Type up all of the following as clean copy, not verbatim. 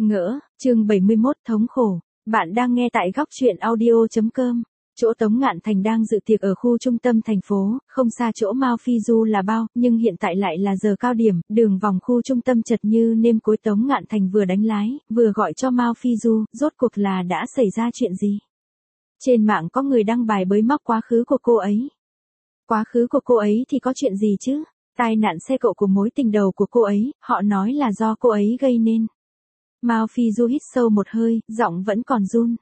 Ngỡ, chương 71 thống khổ. Bạn đang nghe tại góc truyện audio.com. Chỗ Tống Ngạn Thành đang dự tiệc ở khu trung tâm thành phố, không xa chỗ Mao Phi Du là bao, nhưng hiện tại lại là giờ cao điểm, đường vòng khu trung tâm chật như nêm cối. Tống Ngạn Thành vừa đánh lái, vừa gọi cho Mao Phi Du, rốt cuộc là đã xảy ra chuyện gì? Trên mạng có người đăng bài bới móc quá khứ của cô ấy. Quá khứ của cô ấy thì có chuyện gì chứ? Tai nạn xe cộ của mối tình đầu của cô ấy, họ nói là do cô ấy gây nên. Mao Phi Du hít sâu một hơi, giọng vẫn còn run.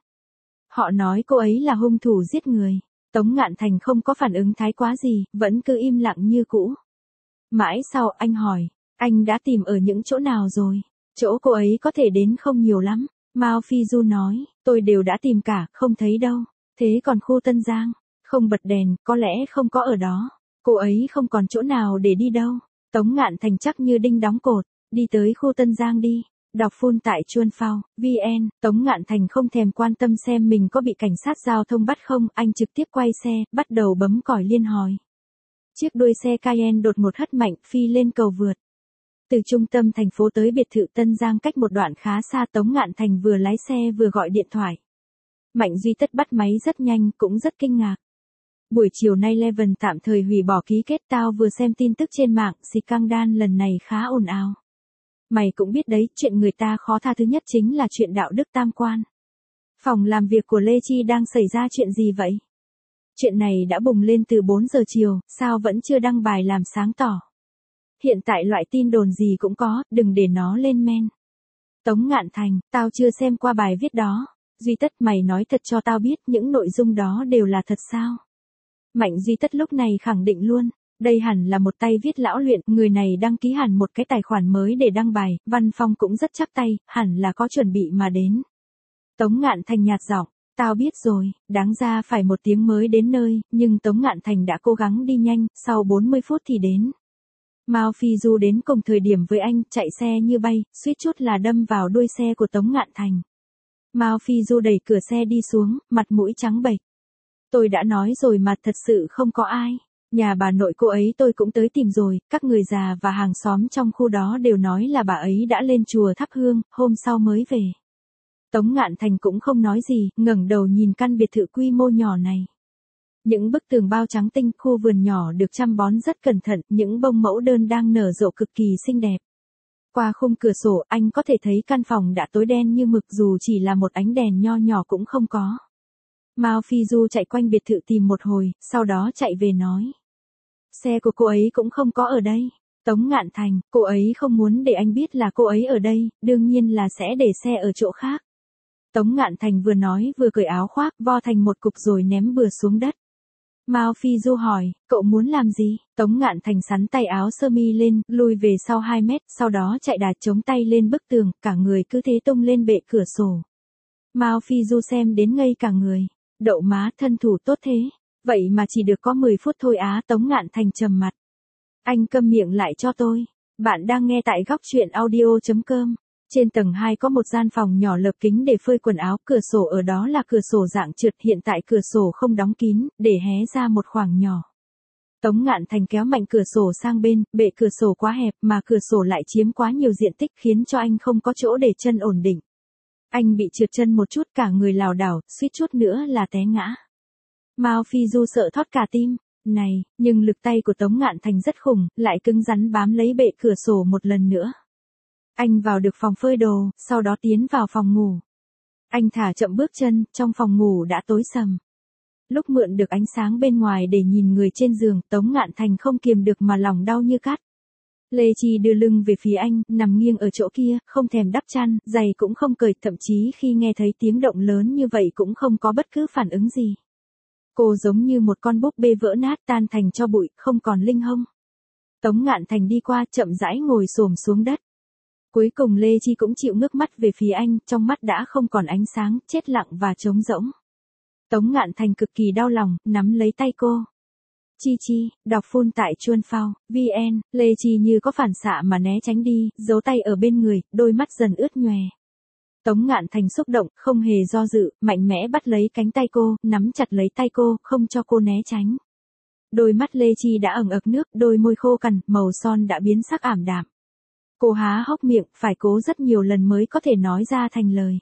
Họ nói cô ấy là hung thủ giết người. Tống Ngạn Thành không có phản ứng thái quá gì, vẫn cứ im lặng như cũ. Mãi sau anh hỏi, anh đã tìm ở những chỗ nào rồi? Chỗ cô ấy có thể đến không nhiều lắm. Mao Phi Du nói, tôi đều đã tìm cả, không thấy đâu. Thế còn khu Tân Giang? Không bật đèn, có lẽ không có ở đó. Cô ấy không còn chỗ nào để đi đâu. Tống Ngạn Thành chắc như đinh đóng cột, đi tới khu Tân Giang đi. Đọc full tại Chuan Phao, VN, Tống Ngạn Thành không thèm quan tâm xem mình có bị cảnh sát giao thông bắt không, anh trực tiếp quay xe, bắt đầu bấm còi liên hồi. Chiếc đuôi xe Cayenne đột ngột hất mạnh, phi lên cầu vượt. Từ trung tâm thành phố tới biệt thự Tân Giang cách một đoạn khá xa. Tống Ngạn Thành vừa lái xe vừa gọi điện thoại. Mạnh Duy Tất bắt máy rất nhanh, cũng rất kinh ngạc. Buổi chiều nay Leven tạm thời hủy bỏ ký kết. Tao vừa xem tin tức trên mạng, scandal lần này khá ồn ào. Mày cũng biết đấy, chuyện người ta khó tha thứ nhất chính là chuyện đạo đức tam quan. Phòng làm việc của Lê Chi đang xảy ra chuyện gì vậy? Chuyện này đã bùng lên từ 4 giờ chiều, sao vẫn chưa đăng bài làm sáng tỏ? Hiện tại loại tin đồn gì cũng có, đừng để nó lên men. Tống Ngạn Thành, tao chưa xem qua bài viết đó. Duy Tất, mày nói thật cho tao biết những nội dung đó đều là thật sao? Mạnh Duy Tất lúc này khẳng định luôn. Đây hẳn là một tay viết lão luyện, người này đăng ký hẳn một cái tài khoản mới để đăng bài, văn phong cũng rất chắc tay, hẳn là có chuẩn bị mà đến. Tống Ngạn Thành nhạt giọng, tao biết rồi, đáng ra phải 1 tiếng mới đến nơi, nhưng Tống Ngạn Thành đã cố gắng đi nhanh, sau 40 phút thì đến. Mao Phi Du đến cùng thời điểm với anh, chạy xe như bay, suýt chút là đâm vào đuôi xe của Tống Ngạn Thành. Mao Phi Du đẩy cửa xe đi xuống, mặt mũi trắng bệch. Tôi đã nói rồi mà, thật sự không có ai. Nhà bà nội cô ấy tôi cũng tới tìm rồi, các người già và hàng xóm trong khu đó đều nói là bà ấy đã lên chùa thắp hương, hôm sau mới về. Tống Ngạn Thành cũng không nói gì, ngẩng đầu nhìn căn biệt thự quy mô nhỏ này. Những bức tường bao trắng tinh, khu vườn nhỏ được chăm bón rất cẩn thận, những bông mẫu đơn đang nở rộ cực kỳ xinh đẹp. Qua khung cửa sổ, anh có thể thấy căn phòng đã tối đen như mực, dù chỉ là một ánh đèn nho nhỏ cũng không có. Mao Phi Du chạy quanh biệt thự tìm một hồi, sau đó chạy về nói. Xe của cô ấy cũng không có ở đây. Tống Ngạn Thành, cô ấy không muốn để anh biết là cô ấy ở đây, đương nhiên là sẽ để xe ở chỗ khác. Tống Ngạn Thành vừa nói vừa cởi áo khoác, vo thành một cục rồi ném bừa xuống đất. Mao Phi Du hỏi, cậu muốn làm gì? Tống Ngạn Thành xắn tay áo sơ mi lên, lùi về sau 2 mét, sau đó chạy đà chống tay lên bức tường, cả người cứ thế tung lên bệ cửa sổ. Mao Phi Du xem đến ngây cả người. Đậu má, thân thủ tốt thế. Vậy mà chỉ được có 10 phút thôi á. Tống Ngạn Thành trầm mặt. Anh câm miệng lại cho tôi. Bạn đang nghe tại góc truyện audio.com. Trên tầng 2 có một gian phòng nhỏ lợp kính để phơi quần áo, cửa sổ ở đó là cửa sổ dạng trượt, hiện tại cửa sổ không đóng kín, để hé ra một khoảng nhỏ. Tống Ngạn Thành kéo mạnh cửa sổ sang bên, bệ cửa sổ quá hẹp mà cửa sổ lại chiếm quá nhiều diện tích khiến cho anh không có chỗ để chân ổn định. Anh bị trượt chân một chút, cả người lảo đảo, suýt chút nữa là té ngã. Mao Phi Du sợ thót cả tim. Này, nhưng lực tay của Tống Ngạn Thành rất khủng, lại cứng rắn bám lấy bệ cửa sổ một lần nữa. Anh vào được phòng phơi đồ, sau đó tiến vào phòng ngủ. Anh thả chậm bước chân, trong phòng ngủ đã tối sầm. Lúc mượn được ánh sáng bên ngoài để nhìn người trên giường, Tống Ngạn Thành không kiềm được mà lòng đau như cắt. Lê Chi đưa lưng về phía anh, nằm nghiêng ở chỗ kia, không thèm đắp chăn, giày cũng không cởi, thậm chí khi nghe thấy tiếng động lớn như vậy cũng không có bất cứ phản ứng gì. Cô giống như một con búp bê vỡ nát, tan thành tro bụi, không còn linh hông. Tống Ngạn Thành đi qua, chậm rãi ngồi xổm xuống đất. Cuối cùng Lê Chi cũng chịu ngước mắt về phía anh, trong mắt đã không còn ánh sáng, chết lặng và trống rỗng. Tống Ngạn Thành cực kỳ đau lòng, nắm lấy tay cô. Chi Chi, đọc full tại Chuan Phao, VN, Lê Chi như có phản xạ mà né tránh đi, giấu tay ở bên người, đôi mắt dần ướt nhòe. Tống Ngạn Thành xúc động, không hề do dự, mạnh mẽ bắt lấy cánh tay cô, nắm chặt lấy tay cô, không cho cô né tránh. Đôi mắt Lê Chi đã ẩn ực nước, đôi môi khô cằn, màu son đã biến sắc ảm đạm. Cô há hốc miệng, phải cố rất nhiều lần mới có thể nói ra thành lời.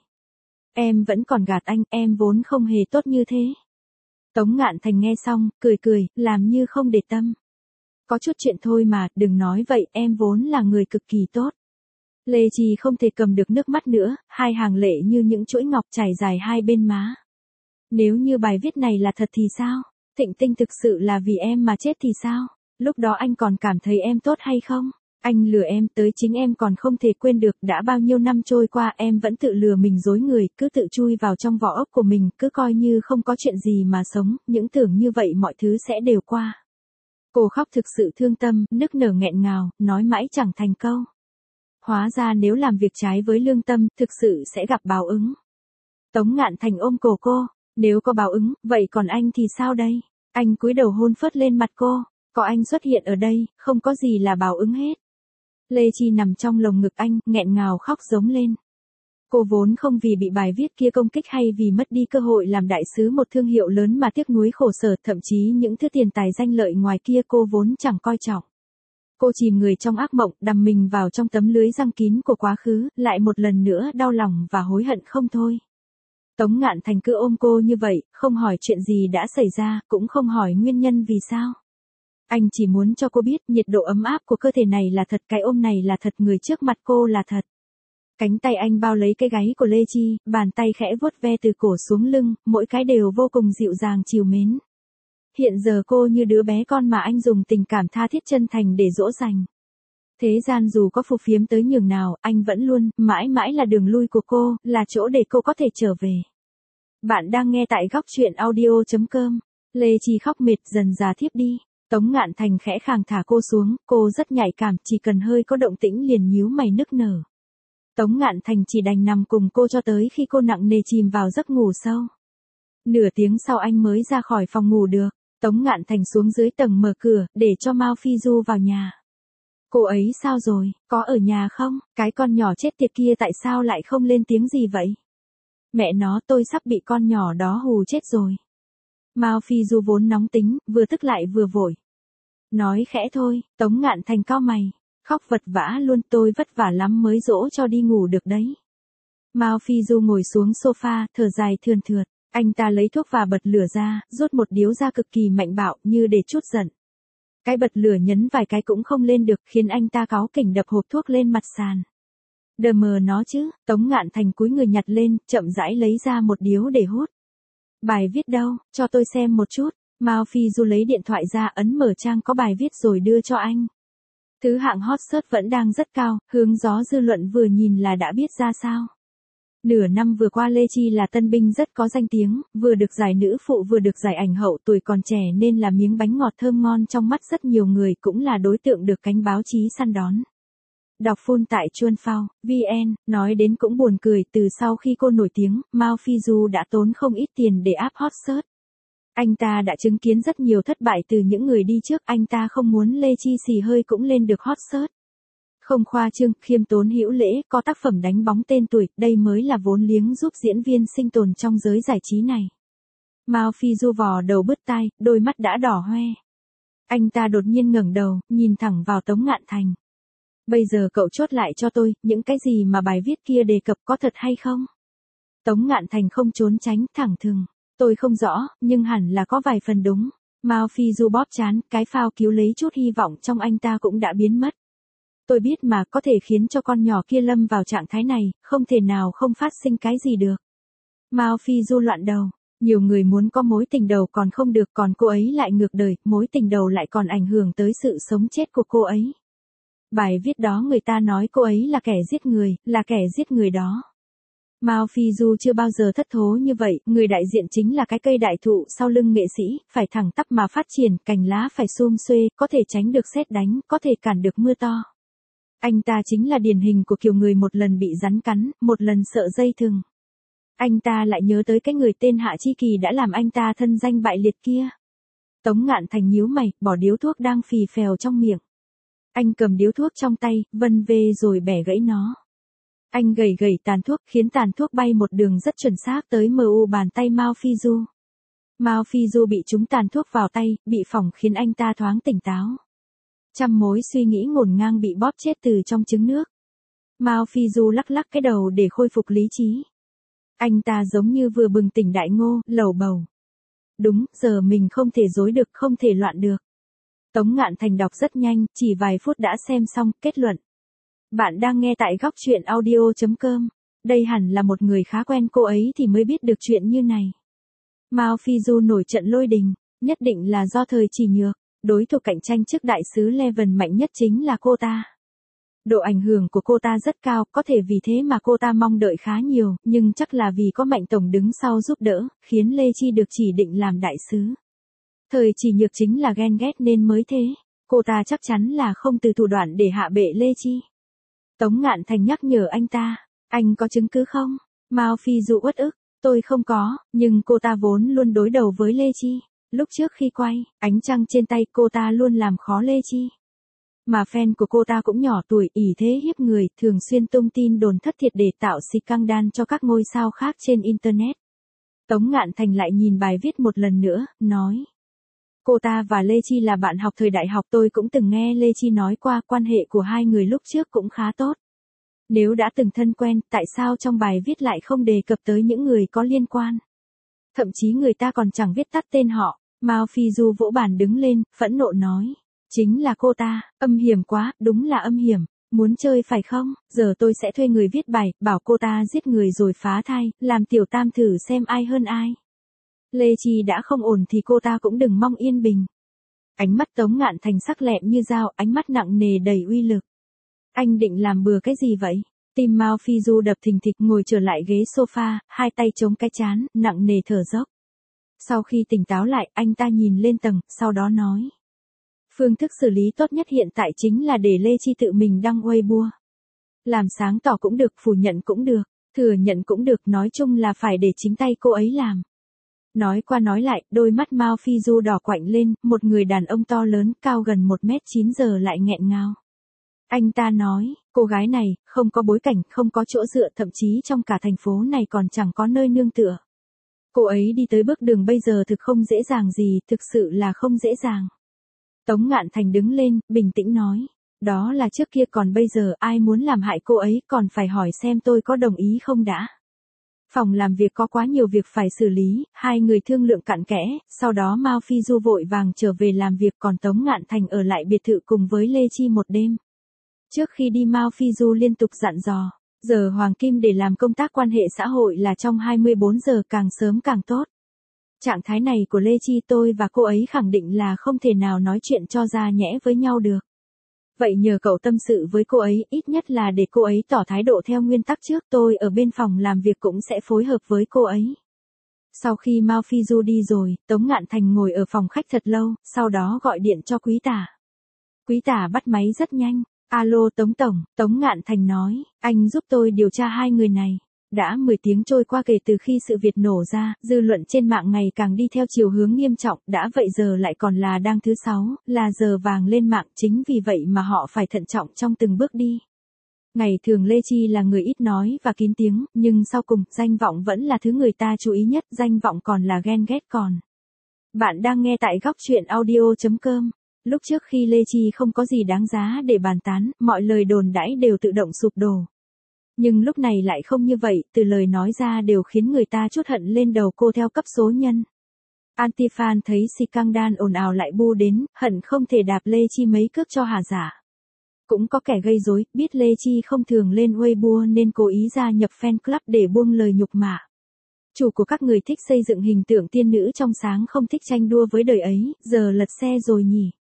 Em vẫn còn gạt anh, em vốn không hề tốt như thế. Tống Ngạn Thành nghe xong, cười cười, làm như không để tâm. Có chút chuyện thôi mà, đừng nói vậy, em vốn là người cực kỳ tốt. Lê Chi không thể cầm được nước mắt nữa, hai hàng lệ như những chuỗi ngọc chảy dài hai bên má. Nếu như bài viết này là thật thì sao? Thịnh Tinh thực sự là vì em mà chết thì sao? Lúc đó anh còn cảm thấy em tốt hay không? Anh lừa em tới chính em còn không thể quên được, đã bao nhiêu năm trôi qua em vẫn tự lừa mình dối người, cứ tự chui vào trong vỏ ốc của mình, cứ coi như không có chuyện gì mà sống, những tưởng như vậy mọi thứ sẽ đều qua. Cô khóc thực sự thương tâm, nức nở nghẹn ngào, nói mãi chẳng thành câu. Hóa ra nếu làm việc trái với lương tâm, thực sự sẽ gặp báo ứng. Tống Ngạn Thành ôm cổ cô, nếu có báo ứng, vậy còn anh thì sao đây? Anh cúi đầu hôn phớt lên mặt cô, có anh xuất hiện ở đây, không có gì là báo ứng hết. Lê Chi nằm trong lồng ngực anh, nghẹn ngào khóc giống lên. Cô vốn không vì bị bài viết kia công kích hay vì mất đi cơ hội làm đại sứ một thương hiệu lớn mà tiếc nuối khổ sở, thậm chí những thứ tiền tài danh lợi ngoài kia cô vốn chẳng coi trọng. Cô chìm người trong ác mộng, đắm mình vào trong tấm lưới răng kín của quá khứ, lại một lần nữa đau lòng và hối hận không thôi. Tống Ngạn Thành cứ ôm cô như vậy, không hỏi chuyện gì đã xảy ra, cũng không hỏi nguyên nhân vì sao. Anh chỉ muốn cho cô biết nhiệt độ ấm áp của cơ thể này là thật, cái ôm này là thật, người trước mặt cô là thật. Cánh tay anh bao lấy cái gáy của Lê Chi, bàn tay khẽ vuốt ve từ cổ xuống lưng, mỗi cái đều vô cùng dịu dàng trìu mến. Hiện giờ cô như đứa bé con mà anh dùng tình cảm tha thiết chân thành để dỗ dành. Thế gian dù có phù phiếm tới nhường nào, anh vẫn luôn, mãi mãi là đường lui của cô, là chỗ để cô có thể trở về. Bạn đang nghe tại góc truyện audio.com. Lê Chi khóc mệt dần già thiếp đi. Tống Ngạn Thành khẽ khàng thả cô xuống, cô rất nhạy cảm, chỉ cần hơi có động tĩnh liền nhíu mày nức nở. Tống Ngạn Thành chỉ đành nằm cùng cô cho tới khi cô nặng nề chìm vào giấc ngủ sâu. Nửa tiếng sau anh mới ra khỏi phòng ngủ được. Tống Ngạn Thành xuống dưới tầng mở cửa, để cho Mao Phi Du vào nhà. Cô ấy sao rồi, có ở nhà không? Cái con nhỏ chết tiệt kia tại sao lại không lên tiếng gì vậy? Mẹ nó, tôi sắp bị con nhỏ đó hù chết rồi. Mao Phi Du vốn nóng tính, vừa tức lại vừa vội. Nói khẽ thôi, Tống Ngạn Thành cau mày. Khóc vật vã luôn, tôi vất vả lắm mới dỗ cho đi ngủ được đấy. Mao Phi Du ngồi xuống sofa, thở dài thườn thượt. Anh ta lấy thuốc và bật lửa ra, rút một điếu ra cực kỳ mạnh bạo như để trút giận. Cái bật lửa nhấn vài cái cũng không lên được, khiến anh ta cáu kỉnh đập hộp thuốc lên mặt sàn. Đờ mờ nó chứ, Tống Ngạn Thành cúi người nhặt lên, chậm rãi lấy ra một điếu để hút. Bài viết đâu, cho tôi xem một chút. Mao Phi Du lấy điện thoại ra, ấn mở trang có bài viết rồi đưa cho anh. Thứ hạng hot search vẫn đang rất cao, hướng gió dư luận vừa nhìn là đã biết ra sao. Nửa năm vừa qua Lê Chi là tân binh rất có danh tiếng, vừa được giải nữ phụ vừa được giải ảnh hậu, tuổi còn trẻ nên là miếng bánh ngọt thơm ngon trong mắt rất nhiều người, cũng là đối tượng được cánh báo chí săn đón. Đọc full tại Chuan Phao, VN, nói đến cũng buồn cười, từ sau khi cô nổi tiếng, Mao Phi Du đã tốn không ít tiền để áp hot search. Anh ta đã chứng kiến rất nhiều thất bại từ những người đi trước, anh ta không muốn Lê Chi xì hơi cũng lên được hot search. Không khoa trương, khiêm tốn hữu lễ, có tác phẩm đánh bóng tên tuổi, đây mới là vốn liếng giúp diễn viên sinh tồn trong giới giải trí này. Mao Phi Du vò đầu bứt tai, đôi mắt đã đỏ hoe. Anh ta đột nhiên ngẩng đầu, nhìn thẳng vào Tống Ngạn Thành. Bây giờ cậu chốt lại cho tôi, những cái gì mà bài viết kia đề cập có thật hay không? Tống Ngạn Thành không trốn tránh, thẳng thừng. Tôi không rõ, nhưng hẳn là có vài phần đúng. Mao Phi Du bóp trán, cái phao cứu lấy chút hy vọng trong anh ta cũng đã biến mất. Tôi biết mà, có thể khiến cho con nhỏ kia lâm vào trạng thái này, không thể nào không phát sinh cái gì được. Mao Phi Du loạn đầu. Nhiều người muốn có mối tình đầu còn không được, còn cô ấy lại ngược đời, mối tình đầu lại còn ảnh hưởng tới sự sống chết của cô ấy. Bài viết đó người ta nói cô ấy là kẻ giết người, là kẻ giết người đó. Mao Phi Du chưa bao giờ thất thố như vậy, người đại diện chính là cái cây đại thụ sau lưng nghệ sĩ, phải thẳng tắp mà phát triển, cành lá phải sum xuê, có thể tránh được sét đánh, có thể cản được mưa to. Anh ta chính là điển hình của kiểu người một lần bị rắn cắn, một lần sợ dây thừng. Anh ta lại nhớ tới cái người tên Hạ Chi Kỳ đã làm anh ta thân danh bại liệt kia. Tống Ngạn Thành nhíu mày, bỏ điếu thuốc đang phì phèo trong miệng. Anh cầm điếu thuốc trong tay, vân vê rồi bẻ gãy nó. Anh gẩy gẩy tàn thuốc, khiến tàn thuốc bay một đường rất chuẩn xác tới mu bàn tay Mao Phi Du. Mao Phi Du bị trúng tàn thuốc vào tay, bị phỏng khiến anh ta thoáng tỉnh táo. Trăm mối suy nghĩ ngổn ngang bị bóp chết từ trong trứng nước. Mao Phi Du lắc lắc cái đầu để khôi phục lý trí. Anh ta giống như vừa bừng tỉnh đại ngộ, lầu bầu. Đúng, giờ mình không thể dối được, không thể loạn được. Tống Ngạn Thành đọc rất nhanh, chỉ vài phút đã xem xong, kết luận. Bạn đang nghe tại góc truyện audio.com. Đây hẳn là một người khá quen cô ấy thì mới biết được chuyện như này. Mao Phi Du nổi trận lôi đình, nhất định là do thời chỉ nhược. Đối thủ cạnh tranh trước đại sứ Leven mạnh nhất chính là cô ta. Độ ảnh hưởng của cô ta rất cao, có thể vì thế mà cô ta mong đợi khá nhiều, nhưng chắc là vì có Mạnh Tổng đứng sau giúp đỡ, khiến Lê Chi được chỉ định làm đại sứ. Thời chỉ nhược chính là ghen ghét nên mới thế, cô ta chắc chắn là không từ thủ đoạn để hạ bệ Lê Chi. Tống Ngạn Thành nhắc nhở anh ta, anh có chứng cứ không? Mao Phi Du uất ức, tôi không có, nhưng cô ta vốn luôn đối đầu với Lê Chi. Lúc trước khi quay, ánh trăng trên tay cô ta luôn làm khó Lê Chi. Mà fan của cô ta cũng nhỏ tuổi, ỷ thế hiếp người, thường xuyên tung tin đồn thất thiệt để tạo scandal cho các ngôi sao khác trên Internet. Tống Ngạn Thành lại nhìn bài viết một lần nữa, nói. Cô ta và Lê Chi là bạn học thời đại học, tôi cũng từng nghe Lê Chi nói qua quan hệ của hai người lúc trước cũng khá tốt. Nếu đã từng thân quen, tại sao trong bài viết lại không đề cập tới những người có liên quan? Thậm chí người ta còn chẳng viết tắt tên họ. Mao Phi Du vỗ bàn đứng lên, phẫn nộ nói. Chính là cô ta, âm hiểm quá, đúng là âm hiểm. Muốn chơi phải không? Giờ tôi sẽ thuê người viết bài, bảo cô ta giết người rồi phá thai, làm tiểu tam thử xem ai hơn ai. Lê Chi đã không ổn thì cô ta cũng đừng mong yên bình. Ánh mắt Tống Ngạn Thành sắc lẹm như dao, ánh mắt nặng nề đầy uy lực. Anh định làm bừa cái gì vậy? Tim Mao Phi Du đập thình thịch, ngồi trở lại ghế sofa, hai tay chống cái trán, nặng nề thở dốc. Sau khi tỉnh táo lại, anh ta nhìn lên tầng, sau đó nói. Phương thức xử lý tốt nhất hiện tại chính là để Lê Chi tự mình đăng Weibo. Làm sáng tỏ cũng được, phủ nhận cũng được, thừa nhận cũng được, nói chung là phải để chính tay cô ấy làm. Nói qua nói lại, đôi mắt Mao Phi Du đỏ quạnh lên, một người đàn ông to lớn, cao gần 1m9 giờ lại nghẹn ngào. Anh ta nói, cô gái này, không có bối cảnh, không có chỗ dựa, thậm chí trong cả thành phố này còn chẳng có nơi nương tựa. Cô ấy đi tới bước đường bây giờ thực không dễ dàng gì, thực sự là không dễ dàng. Tống Ngạn Thành đứng lên, bình tĩnh nói. Đó là trước kia, còn bây giờ ai muốn làm hại cô ấy còn phải hỏi xem tôi có đồng ý không đã. Phòng làm việc có quá nhiều việc phải xử lý, hai người thương lượng cặn kẽ, sau đó Mao Phi Du vội vàng trở về làm việc, còn Tống Ngạn Thành ở lại biệt thự cùng với Lê Chi một đêm. Trước khi đi Mao Phi Du liên tục dặn dò, giờ hoàng kim để làm công tác quan hệ xã hội là trong 24 giờ, càng sớm càng tốt. Trạng thái này của Lê Chi tôi và cô ấy khẳng định là không thể nào nói chuyện cho ra nhẽ với nhau được. Vậy nhờ cậu tâm sự với cô ấy, ít nhất là để cô ấy tỏ thái độ theo nguyên tắc trước, tôi ở bên phòng làm việc cũng sẽ phối hợp với cô ấy. Sau khi Mao Phi Du đi rồi, Tống Ngạn Thành ngồi ở phòng khách thật lâu, sau đó gọi điện cho Quý Tả. Quý Tả bắt máy rất nhanh. Alo Tống Tổng, Tống Ngạn Thành nói, anh giúp tôi điều tra hai người này. Đã 10 tiếng trôi qua kể từ khi sự việc nổ ra, dư luận trên mạng ngày càng đi theo chiều hướng nghiêm trọng, đã vậy giờ lại còn là đang thứ 6, là giờ vàng lên mạng, chính vì vậy mà họ phải thận trọng trong từng bước đi. Ngày thường Lê Chi là người ít nói và kín tiếng, nhưng sau cùng, danh vọng vẫn là thứ người ta chú ý nhất, danh vọng còn là ghen ghét còn. Bạn đang nghe tại góc truyện audio.com. Lúc trước khi Lê Chi không có gì đáng giá để bàn tán, mọi lời đồn đãi đều tự động sụp đổ. Nhưng lúc này lại không như vậy, từ lời nói ra đều khiến người ta trút hận lên đầu cô theo cấp số nhân. Antifan thấy scandal ồn ào lại bu đến, hận không thể đạp Lê Chi mấy cước cho hà giả. Cũng có kẻ gây rối, biết Lê Chi không thường lên Weibo nên cố ý gia nhập fan club để buông lời nhục mạ. Chủ của các người thích xây dựng hình tượng tiên nữ trong sáng, không thích tranh đua với đời ấy, giờ lật xe rồi nhỉ.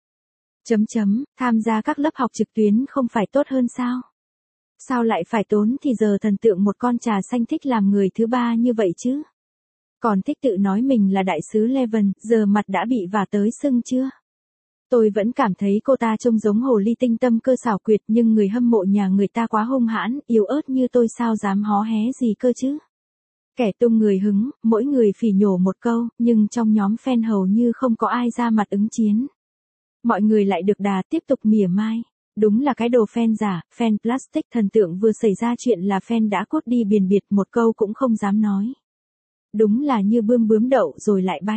Tham gia các lớp học trực tuyến không phải tốt hơn sao? Sao lại phải tốn thì giờ thần tượng một con trà xanh thích làm người thứ ba như vậy chứ? Còn thích tự nói mình là đại sứ Leven, giờ mặt đã bị vả tới sưng chưa? Tôi vẫn cảm thấy cô ta trông giống hồ ly tinh tâm cơ xảo quyệt, nhưng người hâm mộ nhà người ta quá hung hãn, yếu ớt như tôi sao dám hó hé gì cơ chứ? Kẻ tung người hứng, mỗi người phỉ nhổ một câu, nhưng trong nhóm fan hầu như không có ai ra mặt ứng chiến. Mọi người lại được đà tiếp tục mỉa mai. Đúng là cái đồ fan giả, fan plastic, thần tượng vừa xảy ra chuyện là fan đã cốt đi biền biệt, một câu cũng không dám nói. Đúng là như bươm bướm đậu rồi lại bay.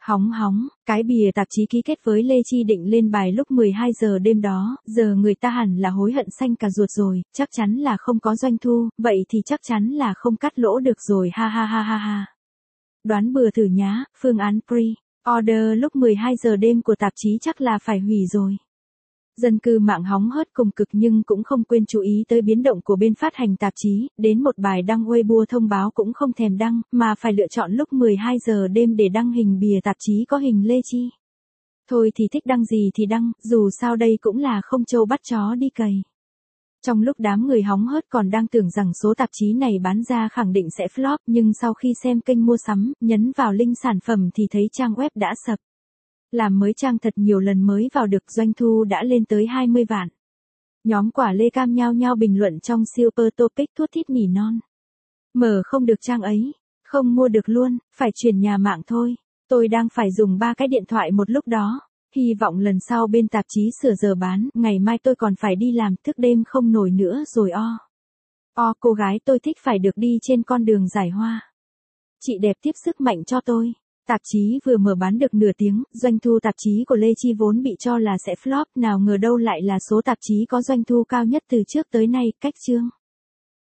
Hóng hóng, cái bìa tạp chí ký kết với Lê Chi định lên bài lúc 12 giờ đêm đó, giờ người ta hẳn là hối hận xanh cả ruột rồi, chắc chắn là không có doanh thu, vậy thì chắc chắn là không cắt lỗ được rồi ha ha ha ha ha. Đoán bừa thử nhá, phương án pre-order lúc 12 giờ đêm của tạp chí chắc là phải hủy rồi. Dân cư mạng hóng hớt cùng cực nhưng cũng không quên chú ý tới biến động của bên phát hành tạp chí, đến một bài đăng Weibo thông báo cũng không thèm đăng, mà phải lựa chọn lúc 12 giờ đêm để đăng hình bìa tạp chí có hình Lê Chi. Thôi thì thích đăng gì thì đăng, dù sao đây cũng là không trâu bắt chó đi cày. Trong lúc đám người hóng hớt còn đang tưởng rằng số tạp chí này bán ra khẳng định sẽ flop, nhưng sau khi xem kênh mua sắm, nhấn vào link sản phẩm thì thấy trang web đã sập. Làm mới trang thật nhiều lần mới vào được, doanh thu đã lên tới 20 vạn. Nhóm quả lê cam nhao nhao bình luận trong Super Topic thút thít nỉ non. Mở không được trang ấy, không mua được luôn, phải chuyển nhà mạng thôi. Tôi đang phải dùng 3 cái điện thoại một lúc đó. Hy vọng lần sau bên tạp chí sửa giờ bán, ngày mai tôi còn phải đi làm, thức đêm không nổi nữa rồi cô gái tôi thích phải được đi trên con đường giải hoa. Chị đẹp tiếp sức mạnh cho tôi. Tạp chí vừa mở bán được nửa tiếng, doanh thu tạp chí của Lê Chi vốn bị cho là sẽ flop, nào ngờ đâu lại là số tạp chí có doanh thu cao nhất từ trước tới nay, cách chương.